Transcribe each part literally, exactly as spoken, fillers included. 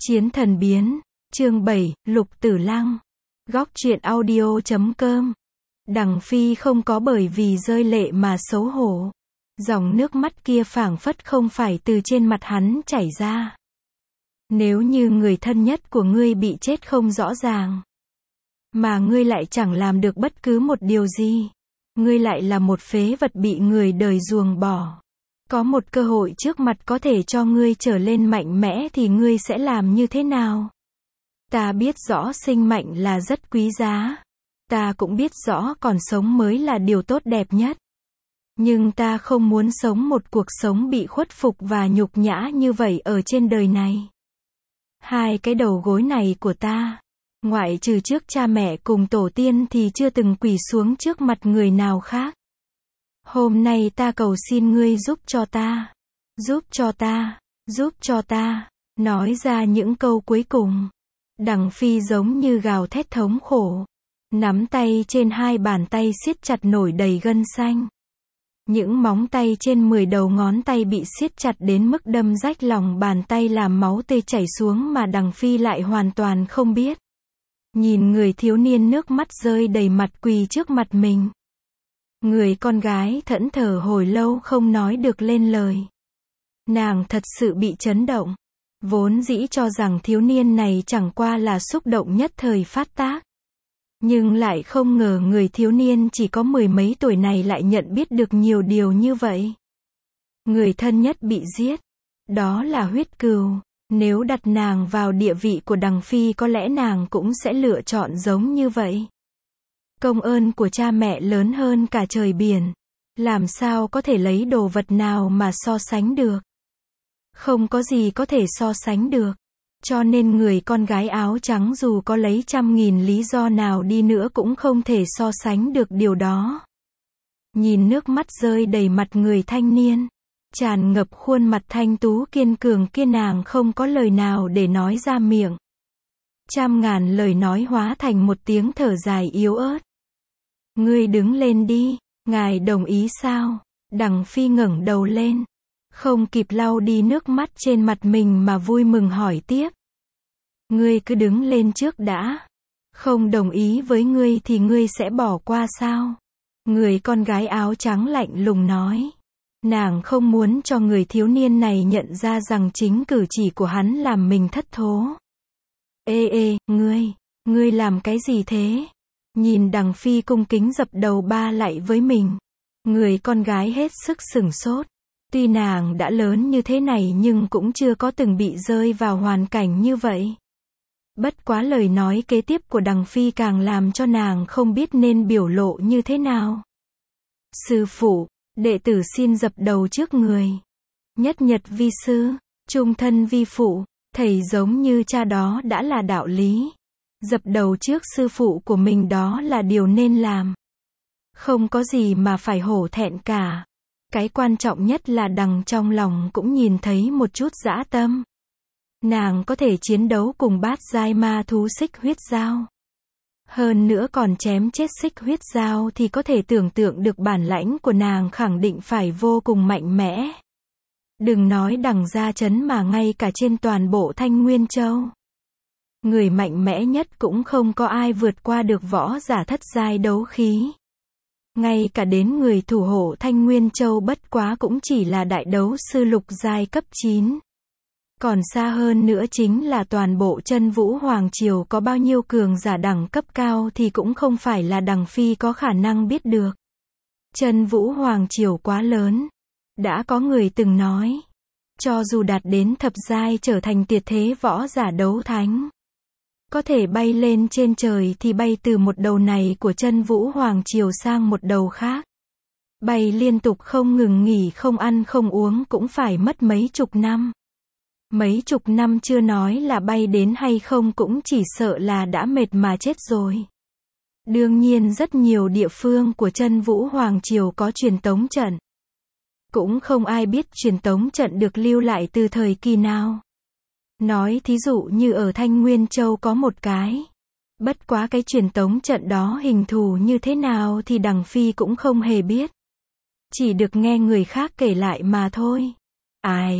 Chiến thần biến, chương bảy, Lục Tử Lăng. Góc truyện audio chấm com. Đằng Phi không có bởi vì rơi lệ mà xấu hổ. Dòng nước mắt kia phảng phất không phải từ trên mặt hắn chảy ra. Nếu như người thân nhất của ngươi bị chết không rõ ràng, mà ngươi lại chẳng làm được bất cứ một điều gì, ngươi lại là một phế vật bị người đời ruồng bỏ. Có một cơ hội trước mặt có thể cho ngươi trở lên mạnh mẽ thì ngươi sẽ làm như thế nào? Ta biết rõ sinh mệnh là rất quý giá. Ta cũng biết rõ còn sống mới là điều tốt đẹp nhất. Nhưng ta không muốn sống một cuộc sống bị khuất phục và nhục nhã như vậy ở trên đời này. Hai cái đầu gối này của ta, ngoại trừ trước cha mẹ cùng tổ tiên thì chưa từng quỳ xuống trước mặt người nào khác. Hôm nay ta cầu xin ngươi giúp cho ta, giúp cho ta, giúp cho ta, nói ra những câu cuối cùng. Đằng Phi giống như gào thét thống khổ, nắm tay trên hai bàn tay siết chặt nổi đầy gân xanh. Những móng tay trên mười đầu ngón tay bị siết chặt đến mức đâm rách lòng bàn tay làm máu tê chảy xuống mà Đằng Phi lại hoàn toàn không biết. Nhìn người thiếu niên nước mắt rơi đầy mặt quỳ trước mặt mình. Người con gái thẫn thờ hồi lâu không nói được lên lời. Nàng thật sự bị chấn động. Vốn dĩ cho rằng thiếu niên này chẳng qua là xúc động nhất thời phát tác. Nhưng lại không ngờ người thiếu niên chỉ có mười mấy tuổi này lại nhận biết được nhiều điều như vậy. Người thân nhất bị giết. Đó là huyết cừu. Nếu đặt nàng vào địa vị của Đằng Phi có lẽ nàng cũng sẽ lựa chọn giống như vậy. Công ơn của cha mẹ lớn hơn cả trời biển. Làm sao có thể lấy đồ vật nào mà so sánh được. Không có gì có thể so sánh được. Cho nên người con gái áo trắng dù có lấy trăm nghìn lý do nào đi nữa cũng không thể so sánh được điều đó. Nhìn nước mắt rơi đầy mặt người thanh niên, tràn ngập khuôn mặt thanh tú kiên cường kia, nàng không có lời nào để nói ra miệng. Trăm ngàn lời nói hóa thành một tiếng thở dài yếu ớt. Ngươi đứng lên đi, ngài đồng ý sao? Đằng Phi ngẩng đầu lên, không kịp lau đi nước mắt trên mặt mình mà vui mừng hỏi tiếp. Ngươi cứ đứng lên trước đã. Không đồng ý với ngươi thì ngươi sẽ bỏ qua sao? Người con gái áo trắng lạnh lùng nói. Nàng không muốn cho người thiếu niên này nhận ra rằng chính cử chỉ của hắn làm mình thất thố. Ê ê, ngươi, ngươi làm cái gì thế? Nhìn Đằng Phi cung kính dập đầu ba lạy với mình. Người con gái hết sức sửng sốt. Tuy nàng đã lớn như thế này nhưng cũng chưa có từng bị rơi vào hoàn cảnh như vậy. Bất quá lời nói kế tiếp của Đằng Phi càng làm cho nàng không biết nên biểu lộ như thế nào. Sư phụ, đệ tử xin dập đầu trước người. Nhất nhật vi sư, trung thân vi phụ, thầy giống như cha đó đã là đạo lý. Dập đầu trước sư phụ của mình đó là điều nên làm. Không có gì mà phải hổ thẹn cả. Cái quan trọng nhất là đằng trong lòng cũng nhìn thấy một chút dã tâm. Nàng có thể chiến đấu cùng bát giai ma thú xích huyết dao. Hơn nữa còn chém chết xích huyết dao thì có thể tưởng tượng được bản lãnh của nàng khẳng định phải vô cùng mạnh mẽ. Đừng nói đằng gia trấn mà ngay cả trên toàn bộ Thanh Nguyên Châu. Người mạnh mẽ nhất cũng không có ai vượt qua được võ giả thất giai đấu khí. Ngay cả đến người thủ hộ Thanh Nguyên Châu bất quá cũng chỉ là đại đấu sư lục giai cấp chín. Còn xa hơn nữa chính là toàn bộ Chân Vũ Hoàng Triều có bao nhiêu cường giả đẳng cấp cao thì cũng không phải là Đằng Phi có khả năng biết được. Chân Vũ Hoàng Triều quá lớn. Đã có người từng nói, cho dù đạt đến thập giai trở thành tuyệt thế võ giả đấu thánh, có thể bay lên trên trời thì bay từ một đầu này của Chân Vũ Hoàng Triều sang một đầu khác. Bay liên tục không ngừng nghỉ, không ăn không uống cũng phải mất mấy chục năm. Mấy chục năm chưa nói là bay đến hay không cũng chỉ sợ là đã mệt mà chết rồi. Đương nhiên rất nhiều địa phương của Chân Vũ Hoàng Triều có truyền tống trận. Cũng không ai biết truyền tống trận được lưu lại từ thời kỳ nào. Nói thí dụ như ở Thanh Nguyên Châu có một cái. Bất quá cái truyền tống trận đó hình thù như thế nào thì Đằng Phi cũng không hề biết. Chỉ được nghe người khác kể lại mà thôi. Ai,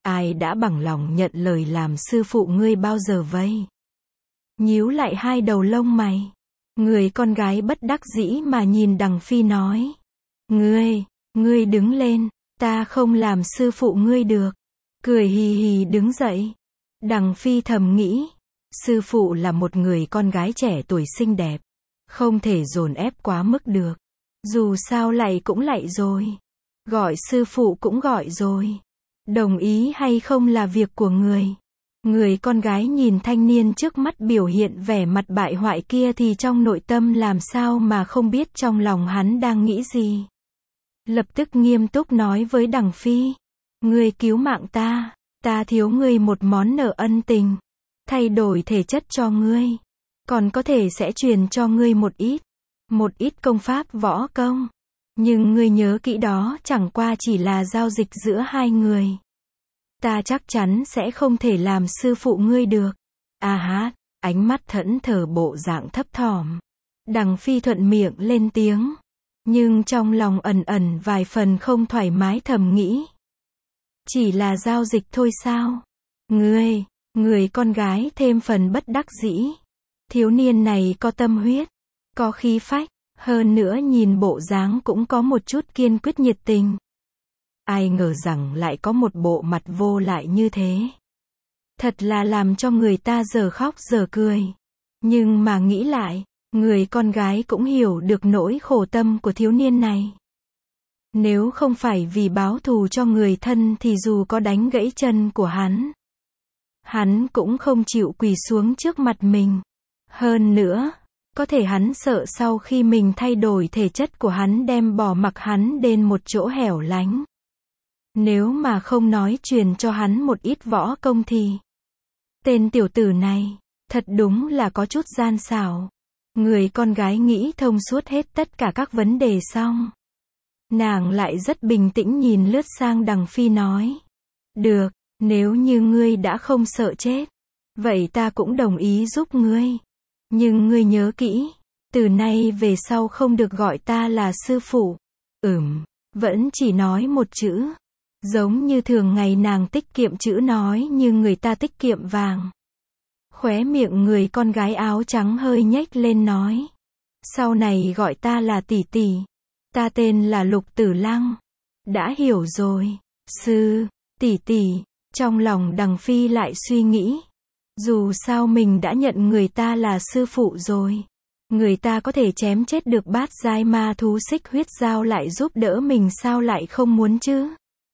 Ai đã bằng lòng nhận lời làm sư phụ ngươi bao giờ vậy? Nhíu lại hai đầu lông mày. Người con gái bất đắc dĩ mà nhìn Đằng Phi nói. Ngươi, ngươi đứng lên, ta không làm sư phụ ngươi được. Cười hì hì đứng dậy. Đằng Phi thầm nghĩ, sư phụ là một người con gái trẻ tuổi xinh đẹp. Không thể dồn ép quá mức được. Dù sao lại cũng lại rồi. Gọi sư phụ cũng gọi rồi. Đồng ý hay không là việc của người. Người con gái nhìn thanh niên trước mắt biểu hiện vẻ mặt bại hoại kia thì trong nội tâm làm sao mà không biết trong lòng hắn đang nghĩ gì. Lập tức nghiêm túc nói với Đằng Phi. Ngươi cứu mạng ta, ta thiếu ngươi một món nợ ân tình. Thay đổi thể chất cho ngươi. Còn có thể sẽ truyền cho ngươi một ít. Một ít công pháp võ công. Nhưng ngươi nhớ kỹ đó chẳng qua chỉ là giao dịch giữa hai người. Ta chắc chắn sẽ không thể làm sư phụ ngươi được. À hát, ánh mắt thẫn thờ bộ dạng thấp thỏm. Đằng Phi thuận miệng lên tiếng. Nhưng trong lòng ẩn ẩn vài phần không thoải mái thầm nghĩ. Chỉ là giao dịch thôi sao? Ngươi, người con gái thêm phần bất đắc dĩ. Thiếu niên này có tâm huyết, có khí phách, hơn nữa nhìn bộ dáng cũng có một chút kiên quyết nhiệt tình. Ai ngờ rằng lại có một bộ mặt vô lại như thế. Thật là làm cho người ta giờ khóc giờ cười. Nhưng mà nghĩ lại, người con gái cũng hiểu được nỗi khổ tâm của thiếu niên này. Nếu không phải vì báo thù cho người thân thì dù có đánh gãy chân của hắn, hắn cũng không chịu quỳ xuống trước mặt mình. Hơn nữa, có thể hắn sợ sau khi mình thay đổi thể chất của hắn đem bỏ mặc hắn đến một chỗ hẻo lánh. Nếu mà không nói truyền cho hắn một ít võ công thì... Tên tiểu tử này, thật đúng là có chút gian xảo. Người con gái nghĩ thông suốt hết tất cả các vấn đề xong. Nàng lại rất bình tĩnh nhìn lướt sang Đằng Phi nói. Được, nếu như ngươi đã không sợ chết, vậy ta cũng đồng ý giúp ngươi. Nhưng ngươi nhớ kỹ, từ nay về sau không được gọi ta là sư phụ. Ừm, vẫn chỉ nói một chữ. Giống như thường ngày nàng tiết kiệm chữ nói như người ta tiết kiệm vàng. Khóe miệng người con gái áo trắng hơi nhếch lên nói. Sau này gọi ta là tỷ tỷ. Ta tên là Lục Tử Lăng. Đã hiểu rồi. Sư, tỷ tỷ. Trong lòng Đằng Phi lại suy nghĩ. Dù sao mình đã nhận người ta là sư phụ rồi. Người ta có thể chém chết được bát giai ma thú xích huyết dao lại giúp đỡ mình sao lại không muốn chứ?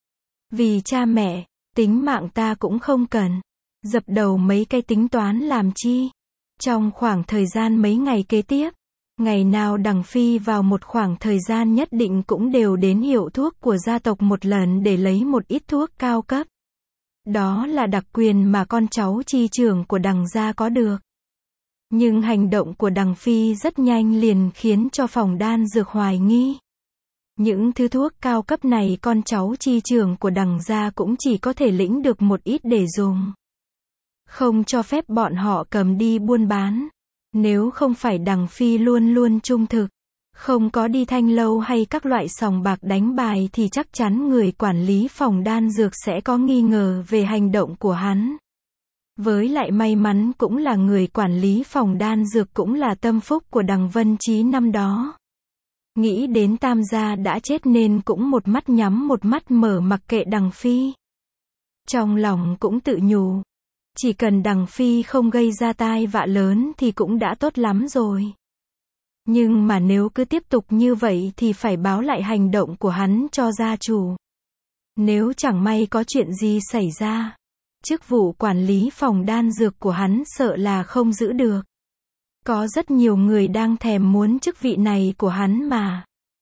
Vì cha mẹ, tính mạng ta cũng không cần. Dập đầu mấy cái tính toán làm chi? Trong khoảng thời gian mấy ngày kế tiếp, ngày nào Đằng Phi vào một khoảng thời gian nhất định cũng đều đến hiệu thuốc của gia tộc một lần để lấy một ít thuốc cao cấp. Đó là đặc quyền mà con cháu chi trưởng của Đằng gia có được. Nhưng hành động của Đằng Phi rất nhanh liền khiến cho phòng đan dược hoài nghi. Những thứ thuốc cao cấp này con cháu chi trưởng của Đằng gia cũng chỉ có thể lĩnh được một ít để dùng. Không cho phép bọn họ cầm đi buôn bán. Nếu không phải Đằng Phi luôn luôn trung thực, không có đi thanh lâu hay các loại sòng bạc đánh bài thì chắc chắn người quản lý phòng đan dược sẽ có nghi ngờ về hành động của hắn. Với lại may mắn cũng là người quản lý phòng đan dược cũng là tâm phúc của Đằng Vân Chí năm đó. Nghĩ đến Tam gia đã chết nên cũng một mắt nhắm một mắt mở mặc kệ Đằng Phi. Trong lòng cũng tự nhủ. Chỉ cần Đằng Phi không gây ra tai vạ lớn thì cũng đã tốt lắm rồi. Nhưng mà nếu cứ tiếp tục như vậy thì phải báo lại hành động của hắn cho gia chủ. Nếu chẳng may có chuyện gì xảy ra, chức vụ quản lý phòng đan dược của hắn sợ là không giữ được. Có rất nhiều người đang thèm muốn chức vị này của hắn mà.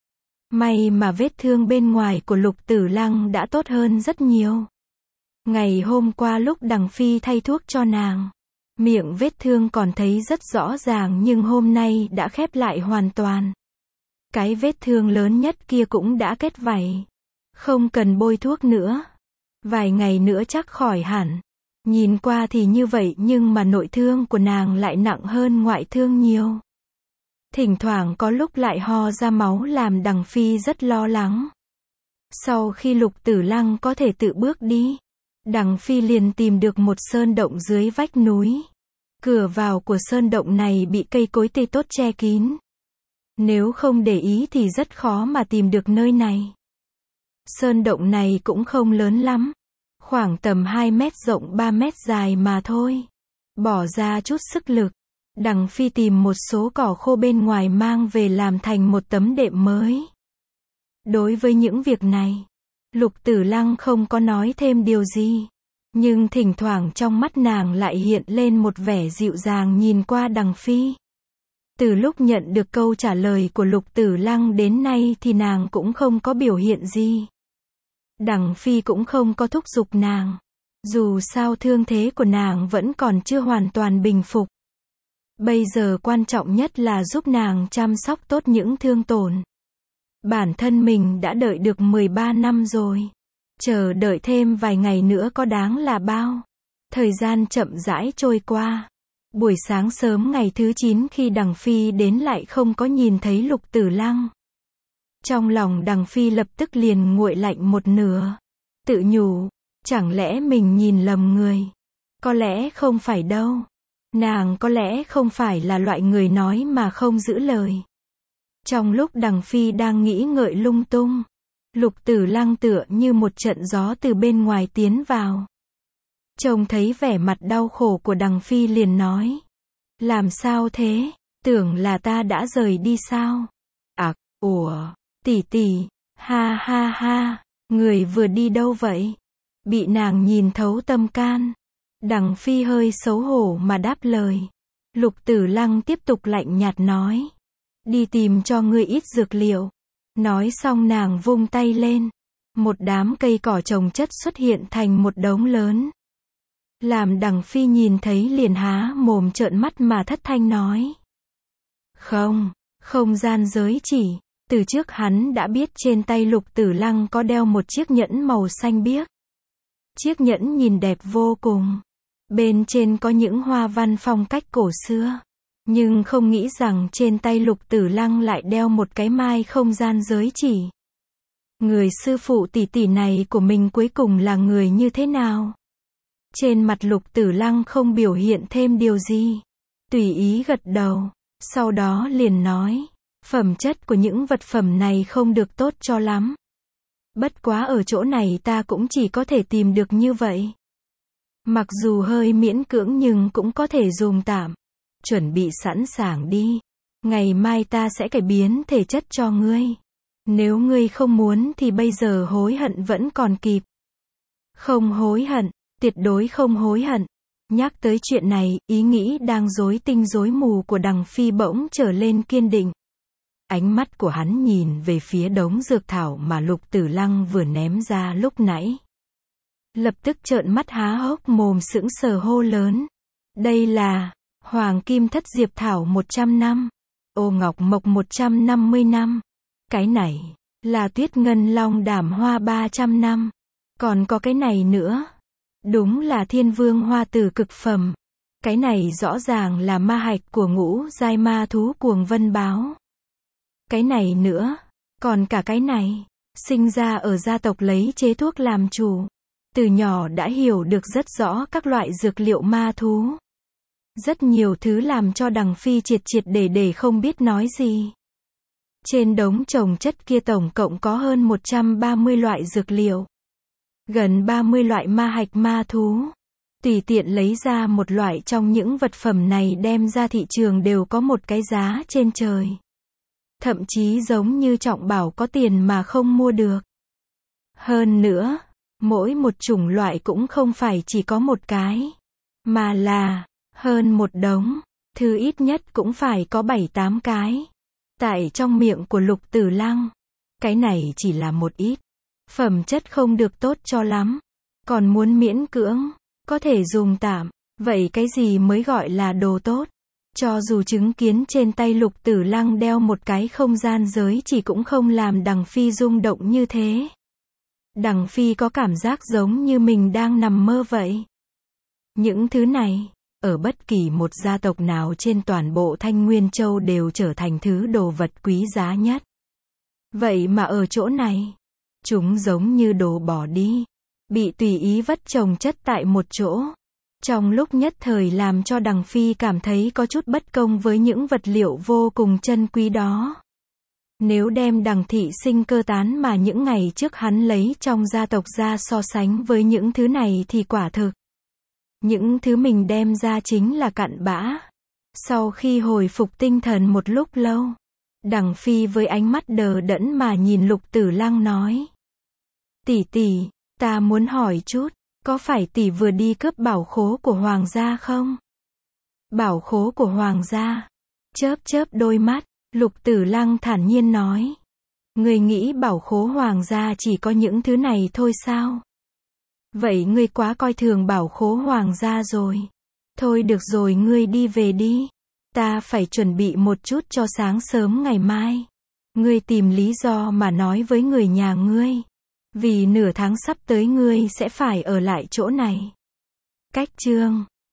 May mà vết thương bên ngoài của Lục Tử Lăng đã tốt hơn rất nhiều. Ngày hôm qua lúc Đằng Phi thay thuốc cho nàng, miệng vết thương còn thấy rất rõ ràng nhưng hôm nay đã khép lại hoàn toàn. Cái vết thương lớn nhất kia cũng đã kết vảy. Không cần bôi thuốc nữa. Vài ngày nữa chắc khỏi hẳn. Nhìn qua thì như vậy nhưng mà nội thương của nàng lại nặng hơn ngoại thương nhiều. Thỉnh thoảng có lúc lại ho ra máu làm Đằng Phi rất lo lắng. Sau khi Lục Tử Lăng có thể tự bước đi, Đằng Phi liền tìm được một sơn động dưới vách núi. Cửa vào của sơn động này bị cây cối tươi tốt che kín. Nếu không để ý thì rất khó mà tìm được nơi này. Sơn động này cũng không lớn lắm. Khoảng tầm hai mét rộng ba mét dài mà thôi. Bỏ ra chút sức lực. Đằng Phi tìm một số cỏ khô bên ngoài mang về làm thành một tấm đệm mới. Đối với những việc này, Lục Tử Lăng không có nói thêm điều gì. Nhưng thỉnh thoảng trong mắt nàng lại hiện lên một vẻ dịu dàng nhìn qua Đằng Phi. Từ lúc nhận được câu trả lời của Lục Tử Lăng đến nay thì nàng cũng không có biểu hiện gì. Đằng Phi cũng không có thúc giục nàng. Dù sao thương thế của nàng vẫn còn chưa hoàn toàn bình phục. Bây giờ quan trọng nhất là giúp nàng chăm sóc tốt những thương tổn. Bản thân mình đã đợi được mười ba năm rồi. Chờ đợi thêm vài ngày nữa có đáng là bao. Thời gian chậm rãi trôi qua. Buổi sáng sớm ngày thứ chín khi Đằng Phi đến lại không có nhìn thấy Lục Tử Lăng. Trong lòng Đằng Phi lập tức liền nguội lạnh một nửa. Tự nhủ, chẳng lẽ mình nhìn lầm người? Có lẽ không phải đâu. Nàng có lẽ không phải là loại người nói mà không giữ lời. Trong lúc Đằng Phi đang nghĩ ngợi lung tung, Lục Tử Lăng tựa như một trận gió từ bên ngoài tiến vào. Trông thấy vẻ mặt đau khổ của Đằng Phi liền nói. Làm sao thế? Tưởng là ta đã rời đi sao? À, ủa, tỷ tỷ, ha ha ha, người vừa đi đâu vậy? Bị nàng nhìn thấu tâm can. Đằng Phi hơi xấu hổ mà đáp lời. Lục Tử Lăng tiếp tục lạnh nhạt nói. Đi tìm cho ngươi ít dược liệu. Nói xong nàng vung tay lên. Một đám cây cỏ trồng chất xuất hiện thành một đống lớn. Làm Đằng Phi nhìn thấy liền há mồm trợn mắt mà thất thanh nói. Không, không gian giới chỉ. Từ trước hắn đã biết trên tay Lục Tử Lăng có đeo một chiếc nhẫn màu xanh biếc. Chiếc nhẫn nhìn đẹp vô cùng. Bên trên có những hoa văn phong cách cổ xưa. Nhưng không nghĩ rằng trên tay Lục Tử Lăng lại đeo một cái mai không gian giới chỉ. Người sư phụ tỷ tỷ này của mình cuối cùng là người như thế nào? Trên mặt Lục Tử Lăng không biểu hiện thêm điều gì. Tùy ý gật đầu. Sau đó liền nói. Phẩm chất của những vật phẩm này không được tốt cho lắm. Bất quá ở chỗ này ta cũng chỉ có thể tìm được như vậy. Mặc dù hơi miễn cưỡng nhưng cũng có thể dùng tạm. Chuẩn bị sẵn sàng đi. Ngày mai ta sẽ cải biến thể chất cho ngươi. Nếu ngươi không muốn thì bây giờ hối hận vẫn còn kịp. Không hối hận, tuyệt đối không hối hận. Nhắc tới chuyện này, ý nghĩ đang rối tinh rối mù của Đằng Phi bỗng trở lên kiên định. Ánh mắt của hắn nhìn về phía đống dược thảo mà Lục Tử Lăng vừa ném ra lúc nãy. Lập tức trợn mắt há hốc mồm sững sờ hô lớn. Đây là Hoàng Kim Thất Diệp Thảo một trăm năm. Ô Ngọc Mộc một trăm năm mươi năm. Cái này là Tuyết Ngân Long Đảm Hoa ba trăm năm. Còn có cái này nữa. Đúng là Thiên Vương Hoa Tử cực phẩm. Cái này rõ ràng là ma hạch của ngũ giai ma thú Cuồng Vân Báo. Cái này nữa. Còn cả cái này. Sinh ra ở gia tộc lấy chế thuốc làm chủ. Từ nhỏ đã hiểu được rất rõ các loại dược liệu ma thú. Rất nhiều thứ làm cho Đằng Phi triệt triệt để để không biết nói gì. Trên đống trồng chất kia tổng cộng có hơn một trăm ba mươi loại dược liệu. Gần ba mươi loại ma hạch ma thú. Tùy tiện lấy ra một loại trong những vật phẩm này đem ra thị trường đều có một cái giá trên trời. Thậm chí giống như trọng bảo có tiền mà không mua được. Hơn nữa, mỗi một chủng loại cũng không phải chỉ có một cái, mà là hơn một đống, thứ ít nhất cũng phải có bảy tám cái. Tại trong miệng của Lục Tử Lăng, cái này chỉ là một ít, phẩm chất không được tốt cho lắm, còn muốn miễn cưỡng, có thể dùng tạm, vậy cái gì mới gọi là đồ tốt? Cho dù chứng kiến trên tay Lục Tử Lăng đeo một cái không gian giới chỉ cũng không làm Đằng Phi rung động như thế. Đằng Phi có cảm giác giống như mình đang nằm mơ vậy. Những thứ này, ở bất kỳ một gia tộc nào trên toàn bộ Thanh Nguyên Châu đều trở thành thứ đồ vật quý giá nhất. Vậy mà ở chỗ này, chúng giống như đồ bỏ đi. bị tùy ý vất chồng chất tại một chỗ. Trong lúc nhất thời làm cho Đằng Phi cảm thấy có chút bất công với những vật liệu vô cùng chân quý đó. Nếu đem Đằng thị sinh cơ tán mà những ngày trước hắn lấy trong gia tộc ra so sánh với những thứ này thì quả thực. Những thứ mình đem ra chính là cặn bã. Sau khi hồi phục tinh thần một lúc lâu, Đằng Phi với ánh mắt đờ đẫn mà nhìn Lục Tử Lăng nói. Tỷ tỷ, ta muốn hỏi chút, có phải tỷ vừa đi cướp bảo khố của hoàng gia không? Bảo khố của hoàng gia? Chớp chớp đôi mắt, Lục Tử Lăng thản nhiên nói. Ngươi nghĩ bảo khố hoàng gia chỉ có những thứ này thôi sao? Vậy ngươi quá coi thường bảo khố hoàng gia rồi. Thôi được rồi, ngươi đi về đi. Ta phải chuẩn bị một chút cho sáng sớm ngày mai. Ngươi tìm lý do mà nói với người nhà ngươi. Vì nửa tháng sắp tới ngươi sẽ phải ở lại chỗ này. Cách chương